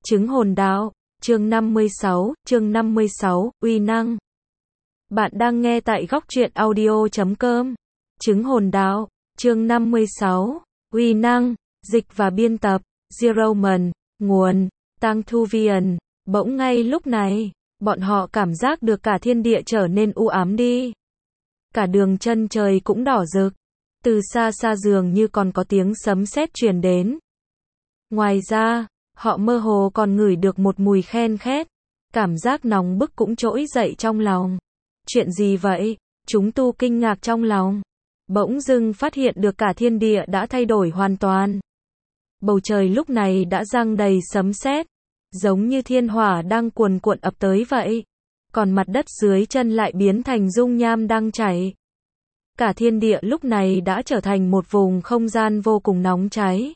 Chứng hồn đạo, chương 56, uy năng. Bạn đang nghe tại góc truyện audio.com. Chứng hồn đạo, chương 56, uy năng, dịch và biên tập, Zeroman, nguồn, Tăng Thu Viền. Bỗng ngay lúc này, bọn họ cảm giác được cả thiên địa trở nên u ám đi. Cả đường chân trời cũng đỏ rực. Từ xa xa dường như còn có tiếng sấm sét truyền đến. Ngoài ra, họ mơ hồ còn ngửi được một mùi khen khét. Cảm giác nóng bức cũng trỗi dậy trong lòng. Chuyện gì vậy? Chúng tu kinh ngạc trong lòng. Bỗng dưng phát hiện được cả thiên địa đã thay đổi hoàn toàn. Bầu trời lúc này đã giăng đầy sấm sét, giống như thiên hỏa đang cuồn cuộn ập tới vậy. Còn mặt đất dưới chân lại biến thành dung nham đang chảy. Cả thiên địa lúc này đã trở thành một vùng không gian vô cùng nóng cháy.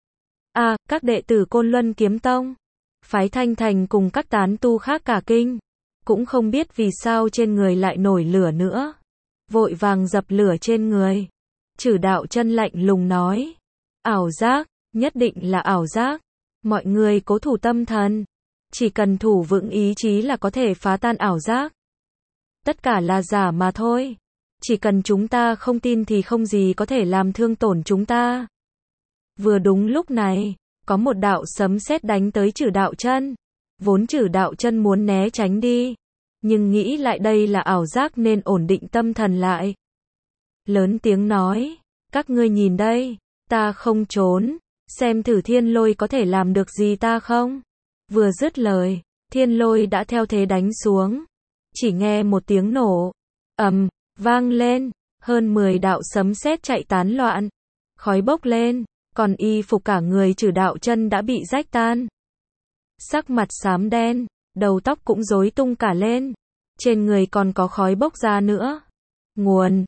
Các đệ tử Côn Luân Kiếm Tông, phái Thanh Thành cùng các tán tu khác cả kinh, cũng không biết vì sao trên người lại nổi lửa nữa. Vội vàng dập lửa trên người. Trừ Đạo Chân lạnh lùng nói, ảo giác, nhất định là ảo giác. Mọi người cố thủ tâm thần, chỉ cần thủ vững ý chí là có thể phá tan ảo giác. Tất cả là giả mà thôi. Chỉ cần chúng ta không tin thì không gì có thể làm thương tổn chúng ta. Vừa đúng lúc này, có một đạo sấm sét đánh tới Trừ Đạo Chân. Vốn Trừ Đạo Chân muốn né tránh đi, nhưng nghĩ lại đây là ảo giác nên ổn định tâm thần lại. Lớn tiếng nói, các ngươi nhìn đây, ta không trốn, xem thử thiên lôi có thể làm được gì ta không. Vừa dứt lời, thiên lôi đã theo thế đánh xuống. Chỉ nghe một tiếng nổ, ầm, vang lên, hơn 10 đạo sấm sét chạy tán loạn, khói bốc lên, còn y phục cả người Trừ Đạo Chân đã bị rách tan. Sắc mặt xám đen, đầu tóc cũng rối tung cả lên, trên người còn có khói bốc ra nữa. Nguồn,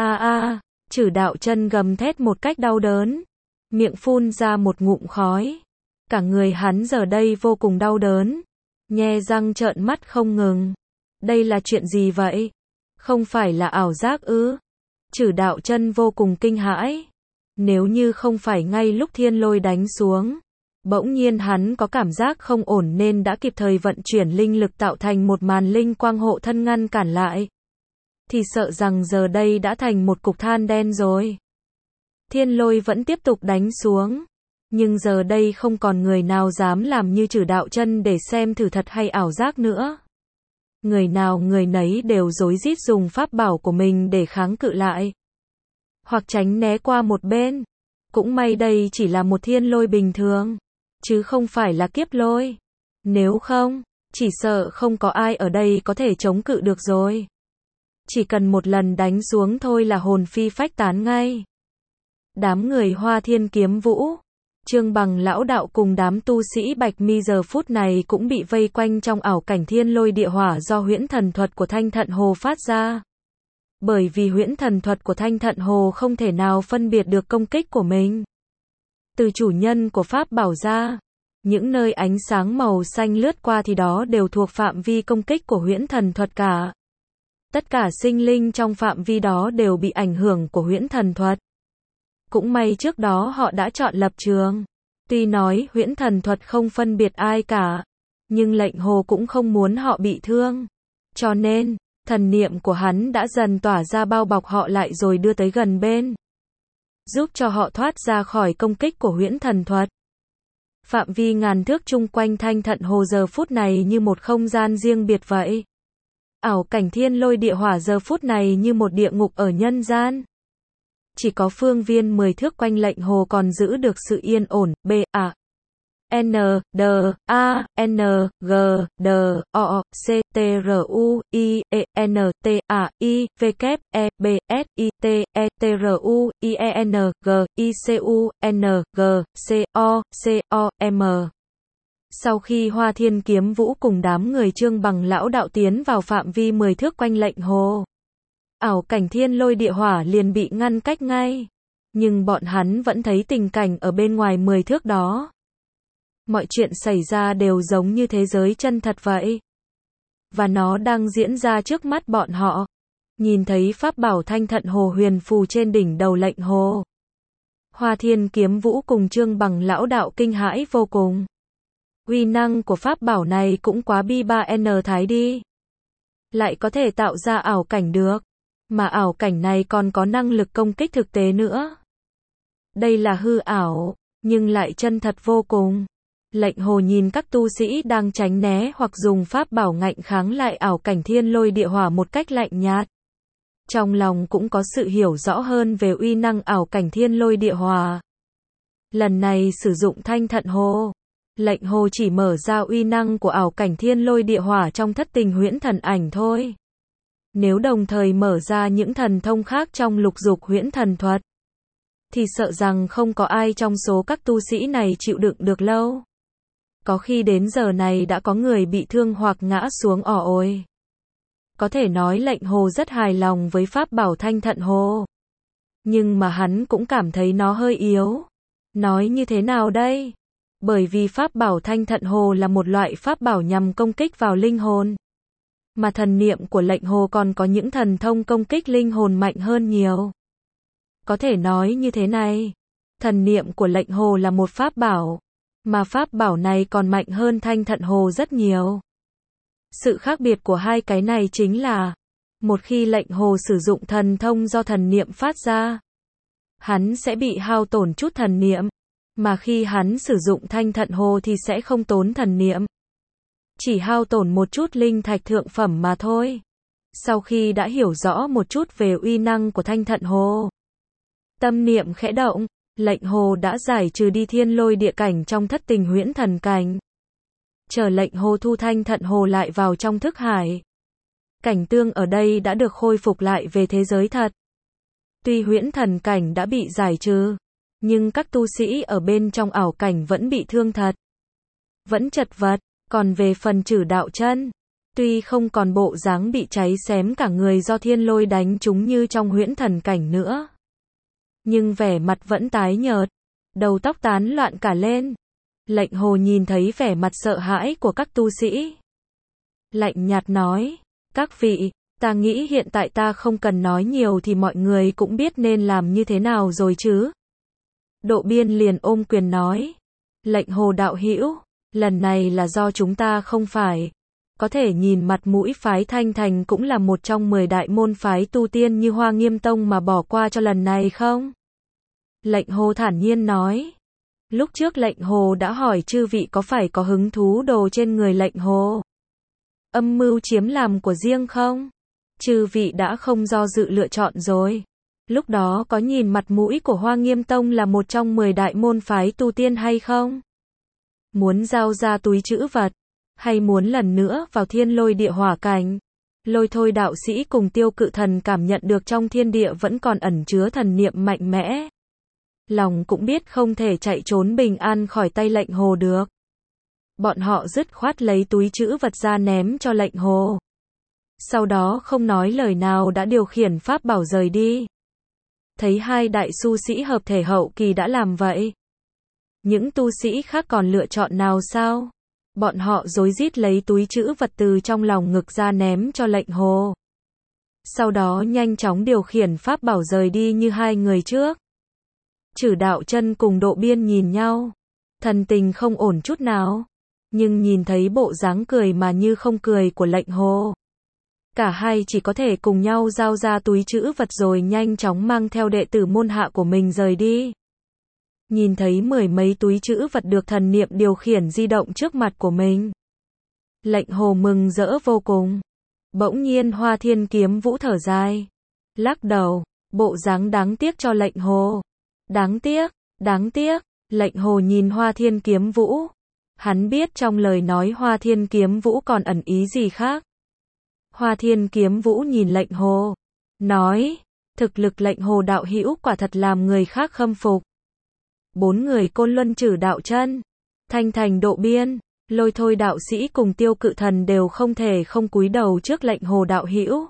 Trừ Đạo Chân gầm thét một cách đau đớn, miệng phun ra một ngụm khói. Cả người hắn giờ đây vô cùng đau đớn, nhe răng trợn mắt không ngừng. Đây là chuyện gì vậy? Không phải là ảo giác ư? Trừ Đạo Chân vô cùng kinh hãi. Nếu như không phải ngay lúc thiên lôi đánh xuống, bỗng nhiên hắn có cảm giác không ổn nên đã kịp thời vận chuyển linh lực tạo thành một màn linh quang hộ thân ngăn cản lại, thì sợ rằng giờ đây đã thành một cục than đen rồi. Thiên lôi vẫn tiếp tục đánh xuống, nhưng giờ đây không còn người nào dám làm như Trừ Đạo Chân để xem thử thật hay ảo giác nữa. Người nào người nấy đều rối rít dùng pháp bảo của mình để kháng cự lại, hoặc tránh né qua một bên. Cũng may đây chỉ là một thiên lôi bình thường, chứ không phải là kiếp lôi. Nếu không, chỉ sợ không có ai ở đây có thể chống cự được rồi. Chỉ cần một lần đánh xuống thôi là hồn phi phách tán ngay. Đám người Hoa Thiên Kiếm Vũ, Trương Bằng lão đạo cùng đám tu sĩ Bạch Mi giờ phút này cũng bị vây quanh trong ảo cảnh thiên lôi địa hỏa do huyễn thần thuật của Thanh Thận Hồ phát ra. Bởi vì huyễn thần thuật của Thanh Thận Hồ không thể nào phân biệt được công kích của mình từ chủ nhân của pháp bảo ra. Những nơi ánh sáng màu xanh lướt qua thì đó đều thuộc phạm vi công kích của huyễn thần thuật cả. Tất cả sinh linh trong phạm vi đó đều bị ảnh hưởng của huyễn thần thuật. Cũng may trước đó họ đã chọn lập trường. Tuy nói huyễn thần thuật không phân biệt ai cả, nhưng lệnh hồ cũng không muốn họ bị thương. Cho nên, thần niệm của hắn đã dần tỏa ra bao bọc họ lại rồi đưa tới gần bên, giúp cho họ thoát ra khỏi công kích của huyễn thần thuật. Phạm vi ngàn thước chung quanh Thanh Thận Hồ giờ phút này như một không gian riêng biệt vậy. Ảo cảnh thiên lôi địa hỏa giờ phút này như một địa ngục ở nhân gian. Chỉ có phương viên 10 thước quanh lệnh hồ còn giữ được sự yên ổn. N, D, A, N, G, D, O, C, T, R, U, I, E, N, T, A, I, V, K, E, B, S, I, T, E, T, R, U, I, E, N, G, I, C, U, N, G, C, O, M. Sau khi Hoa Thiên Kiếm Vũ cùng đám người Trương Bằng lão đạo tiến vào phạm vi 10 thước quanh lệnh hồ, ảo cảnh thiên lôi địa hỏa liền bị ngăn cách ngay. Nhưng bọn hắn vẫn thấy tình cảnh ở bên ngoài 10 thước đó. Mọi chuyện xảy ra đều giống như thế giới chân thật vậy. Và nó đang diễn ra trước mắt bọn họ. Nhìn thấy pháp bảo Thanh Thận Hồ huyền phù trên đỉnh đầu lệnh hồ, Hoa Thiên Kiếm Vũ cùng Trương Bằng lão đạo kinh hãi vô cùng. Uy năng của pháp bảo này cũng quá bi ba n thái đi. Lại có thể tạo ra ảo cảnh được. Mà ảo cảnh này còn có năng lực công kích thực tế nữa. Đây là hư ảo, nhưng lại chân thật vô cùng. Lệnh Hồ nhìn các tu sĩ đang tránh né hoặc dùng pháp bảo ngạnh kháng lại ảo cảnh thiên lôi địa hỏa một cách lạnh nhạt. Trong lòng cũng có sự hiểu rõ hơn về uy năng ảo cảnh thiên lôi địa hỏa. Lần này sử dụng thanh thận hồ. Lệnh Hồ chỉ mở ra uy năng của ảo cảnh thiên lôi địa hỏa trong thất tình huyễn thần ảnh thôi. Nếu đồng thời mở ra những thần thông khác trong lục dục huyễn thần thuật, thì sợ rằng không có ai trong số các tu sĩ này chịu đựng được lâu. Có khi đến giờ này đã có người bị thương hoặc ngã xuống ỏ ôi. Có thể nói Lệnh Hồ rất hài lòng với pháp bảo thanh thận hồ. Nhưng mà hắn cũng cảm thấy nó hơi yếu. Nói như thế nào đây? Bởi vì pháp bảo thanh thận hồ là một loại pháp bảo nhằm công kích vào linh hồn. Mà thần niệm của Lệnh Hồ còn có những thần thông công kích linh hồn mạnh hơn nhiều. Có thể nói như thế này. Thần niệm của Lệnh Hồ là một pháp bảo. Mà pháp bảo này còn mạnh hơn thanh thận hồ rất nhiều. Sự khác biệt của hai cái này chính là, một khi Lệnh Hồ sử dụng thần thông do thần niệm phát ra, hắn sẽ bị hao tổn chút thần niệm. Mà khi hắn sử dụng thanh thận hồ thì sẽ không tốn thần niệm. Chỉ hao tổn một chút linh thạch thượng phẩm mà thôi. Sau khi đã hiểu rõ một chút về uy năng của thanh thận hồ, tâm niệm khẽ động, Lệnh Hồ đã giải trừ đi thiên lôi địa cảnh trong thất tình huyễn thần cảnh. Chờ Lệnh Hồ thu thanh thận hồ lại vào trong thức hải. Cảnh tương ở đây đã được khôi phục lại về thế giới thật. Tuy huyễn thần cảnh đã bị giải trừ, nhưng các tu sĩ ở bên trong ảo cảnh vẫn bị thương thật. Vẫn chật vật, còn về phần Trử Đạo Chân, tuy không còn bộ dáng bị cháy xém cả người do thiên lôi đánh trúng như trong huyễn thần cảnh nữa, nhưng vẻ mặt vẫn tái nhợt, đầu tóc tán loạn cả lên. Lệnh Hồ nhìn thấy vẻ mặt sợ hãi của các tu sĩ. Lạnh nhạt nói, các vị, ta nghĩ hiện tại ta không cần nói nhiều thì mọi người cũng biết nên làm như thế nào rồi chứ. Độ Biên liền ôm quyền nói, Lệnh Hồ đạo hữu, lần này là do chúng ta không phải. Có thể nhìn mặt mũi phái Thanh Thành cũng là một trong 10 đại môn phái tu tiên như Hoa Nghiêm Tông mà bỏ qua cho lần này không? Lệnh Hồ thản nhiên nói. Lúc trước Lệnh Hồ đã hỏi chư vị có phải có hứng thú đồ trên người Lệnh Hồ âm mưu chiếm làm của riêng không? Chư vị đã không do dự lựa chọn rồi. Lúc đó có nhìn mặt mũi của Hoa Nghiêm Tông là một trong 10 đại môn phái tu tiên hay không? Muốn giao ra túi trữ vật, hay muốn lần nữa vào thiên lôi địa hỏa cảnh? Lôi Thôi đạo sĩ cùng Tiêu Cự Thần cảm nhận được trong thiên địa vẫn còn ẩn chứa thần niệm mạnh mẽ. Lòng cũng biết không thể chạy trốn bình an khỏi tay Lệnh Hồ được. Bọn họ dứt khoát lấy túi trữ vật ra ném cho Lệnh Hồ. Sau đó không nói lời nào đã điều khiển pháp bảo rời đi. Thấy hai đại tu sĩ hợp thể hậu kỳ đã làm vậy, những tu sĩ khác còn lựa chọn nào sao? Bọn họ rối rít lấy túi trữ vật từ trong lòng ngực ra ném cho Lệnh Hồ. Sau đó nhanh chóng điều khiển pháp bảo rời đi như hai người trước. Trử Đạo Chân cùng Độ Biên nhìn nhau, thần tình không ổn chút nào, nhưng nhìn thấy bộ dáng cười mà như không cười của Lệnh Hồ, cả hai chỉ có thể cùng nhau giao ra túi trữ vật rồi nhanh chóng mang theo đệ tử môn hạ của mình rời đi. Nhìn thấy 10 mấy túi trữ vật được thần niệm điều khiển di động trước mặt của mình, Lệnh Hồ mừng rỡ vô cùng. Bỗng nhiên Hoa Thiên Kiếm Vũ thở dài, lắc đầu, bộ dáng đáng tiếc cho Lệnh Hồ. Đáng tiếc, đáng tiếc. Lệnh Hồ nhìn Hoa Thiên Kiếm Vũ. Hắn biết trong lời nói Hoa Thiên Kiếm Vũ còn ẩn ý gì khác. Hoa Thiên Kiếm Vũ nhìn Lệnh Hồ, nói, thực lực Lệnh Hồ đạo hữu quả thật làm người khác khâm phục. 4 người Côn Luân Trử Đạo Chân, Thanh Thành Độ Biên, Lôi Thôi đạo sĩ cùng Tiêu Cự Thần đều không thể không cúi đầu trước Lệnh Hồ đạo hữu.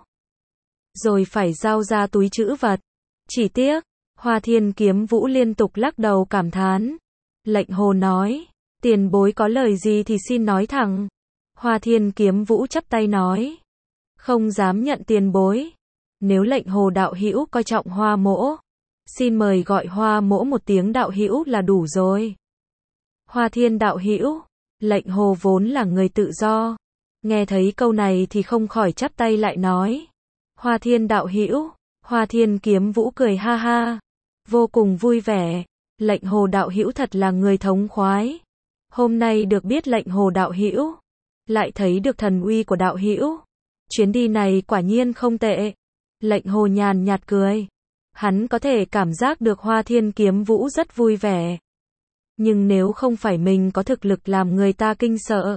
Rồi phải giao ra túi trữ vật. Chỉ tiếc, Hoa Thiên Kiếm Vũ liên tục lắc đầu cảm thán. Lệnh Hồ nói, tiền bối có lời gì thì xin nói thẳng. Hoa Thiên Kiếm Vũ chắp tay nói, không dám nhận tiền bối. Nếu Lệnh Hồ đạo hữu coi trọng Hoa mỗ, xin mời gọi Hoa mỗ một tiếng đạo hữu là đủ rồi. Hoa Thiên đạo hữu, Lệnh Hồ vốn là người tự do. Nghe thấy câu này thì không khỏi chắp tay lại nói. Hoa Thiên đạo hữu. Hoa Thiên Kiếm Vũ cười ha ha. Vô cùng vui vẻ. Lệnh Hồ đạo hữu thật là người thống khoái. Hôm nay được biết Lệnh Hồ đạo hữu. Lại thấy được thần uy của đạo hữu. Chuyến đi này quả nhiên không tệ. Lệnh Hồ nhàn nhạt cười. Hắn có thể cảm giác được Hoa Thiên Kiếm Vũ rất vui vẻ. Nhưng nếu không phải mình có thực lực làm người ta kinh sợ,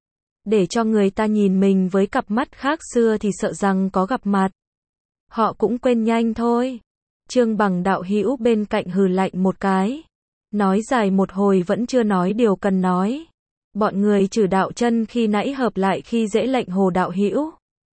để cho người ta nhìn mình với cặp mắt khác xưa thì sợ rằng có gặp mặt, họ cũng quên nhanh thôi. Trương Bằng đạo hữu bên cạnh hừ lạnh một cái. Nói dài một hồi vẫn chưa nói điều cần nói. Bọn người Trừ đạo chân khi nãy hợp lại khi dễ Lệnh Hồ đạo hữu.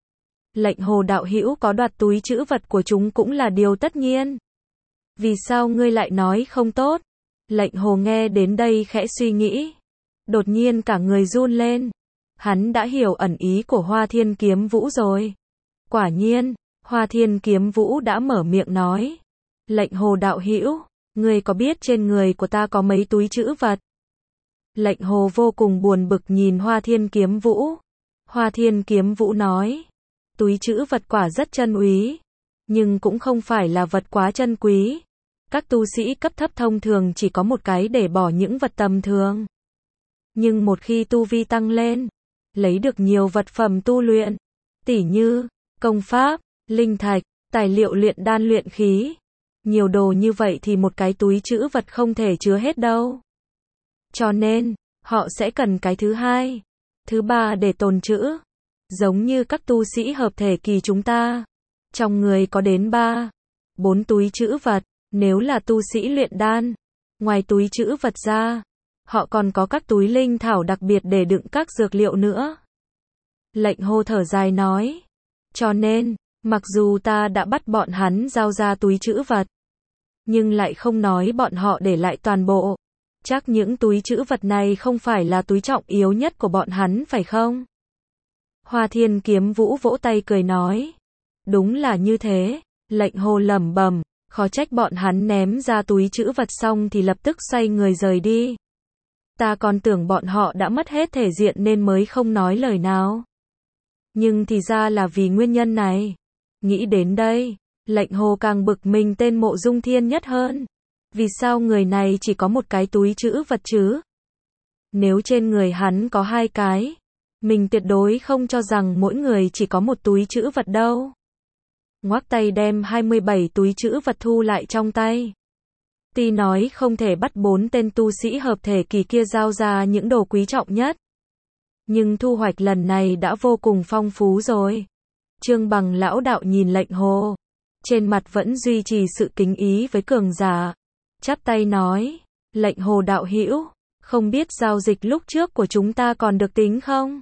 Lệnh Hồ đạo hữu có đoạt túi trữ vật của chúng cũng là điều tất nhiên. Vì sao ngươi lại nói không tốt? Lệnh Hồ nghe đến đây khẽ suy nghĩ. Đột nhiên cả người run lên. Hắn đã hiểu ẩn ý của Hoa Thiên Kiếm Vũ rồi. Quả nhiên, Hoa Thiên Kiếm Vũ đã mở miệng nói. Lệnh Hồ đạo hữu, ngươi có biết trên người của ta có mấy túi trữ vật? Lệnh Hồ vô cùng buồn bực nhìn Hoa Thiên Kiếm Vũ. Hoa Thiên Kiếm Vũ nói. Túi trữ vật quả rất chân úy. Nhưng cũng không phải là vật quá chân quý. Các tu sĩ cấp thấp thông thường chỉ có một cái để bỏ những vật tầm thường. Nhưng một khi tu vi tăng lên, lấy được nhiều vật phẩm tu luyện, tỉ như công pháp, linh thạch, tài liệu luyện đan luyện khí. Nhiều đồ như vậy thì một cái túi trữ vật không thể chứa hết đâu. Cho nên, họ sẽ cần cái thứ hai, thứ ba để tồn trữ. Giống như các tu sĩ hợp thể kỳ chúng ta. Trong người có đến 3, 4 túi trữ vật. Nếu là tu sĩ luyện đan, ngoài túi trữ vật ra, họ còn có các túi linh thảo đặc biệt để đựng các dược liệu nữa. Lệnh Hồ thở dài nói. Cho nên, mặc dù ta đã bắt bọn hắn giao ra túi trữ vật, nhưng lại không nói bọn họ để lại toàn bộ. Chắc những túi trữ vật này không phải là túi trọng yếu nhất của bọn hắn phải không? Hoa Thiên Kiếm Vũ vỗ tay cười nói. Đúng là như thế. Lệnh Hồ lẩm bẩm. Khó trách bọn hắn ném ra túi trữ vật xong thì lập tức xoay người rời đi. Ta còn tưởng bọn họ đã mất hết thể diện nên mới không nói lời nào. Nhưng thì ra là vì nguyên nhân này. Nghĩ đến đây, Lệnh Hồ càng bực mình tên Mộ Dung Thiên Nhất hơn. Vì sao người này chỉ có một cái túi trữ vật chứ? Nếu trên người hắn có 2 cái, mình tuyệt đối không cho rằng mỗi người chỉ có một túi trữ vật đâu. Ngoắc tay đem 27 túi trữ vật thu lại trong tay. Tuy nói không thể bắt 4 tên tu sĩ hợp thể kỳ kia giao ra những đồ quý trọng nhất, nhưng thu hoạch lần này đã vô cùng phong phú rồi. Trương Bằng lão đạo nhìn Lệnh Hồ, trên mặt vẫn duy trì sự kính ý với cường giả. Chắp tay nói, Lệnh Hồ đạo hữu, không biết giao dịch lúc trước của chúng ta còn được tính không?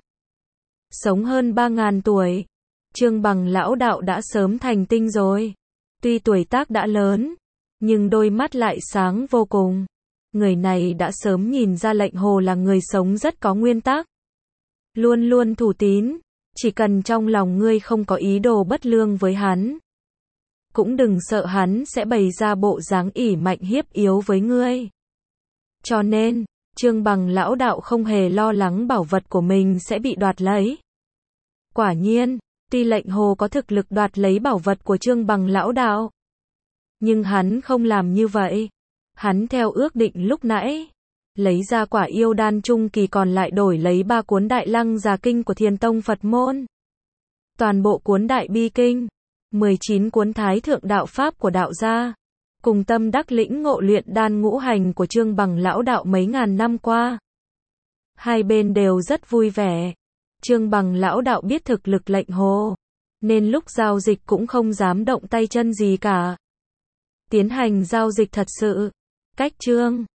Sống hơn 3.000 tuổi. Trương Bằng lão đạo đã sớm thành tinh rồi. Tuy tuổi tác đã lớn, nhưng đôi mắt lại sáng vô cùng. Người này đã sớm nhìn ra Lệnh Hồ là người sống rất có nguyên tắc. Luôn luôn thủ tín. Chỉ cần trong lòng ngươi không có ý đồ bất lương với hắn, cũng đừng sợ hắn sẽ bày ra bộ dáng ỷ mạnh hiếp yếu với ngươi. Cho nên, Trương Bằng lão đạo không hề lo lắng bảo vật của mình sẽ bị đoạt lấy. Quả nhiên, tuy Lệnh Hồ có thực lực đoạt lấy bảo vật của Trương Bằng lão đạo, nhưng hắn không làm như vậy. Hắn theo ước định lúc nãy, lấy ra quả yêu đan trung kỳ còn lại đổi lấy 3 cuốn Đại Lăng Già Kinh của Thiền Tông Phật môn, toàn bộ cuốn Đại Bi Kinh, 19 cuốn Thái Thượng Đạo Pháp của đạo gia, cùng tâm đắc lĩnh ngộ luyện đan ngũ hành của Trương Bằng lão đạo mấy ngàn năm qua. Hai bên đều rất vui vẻ. Trương Bằng lão đạo biết thực lực Lệnh Hồ, nên lúc giao dịch cũng không dám động tay chân gì cả. Tiến hành giao dịch thật sự. Cách chương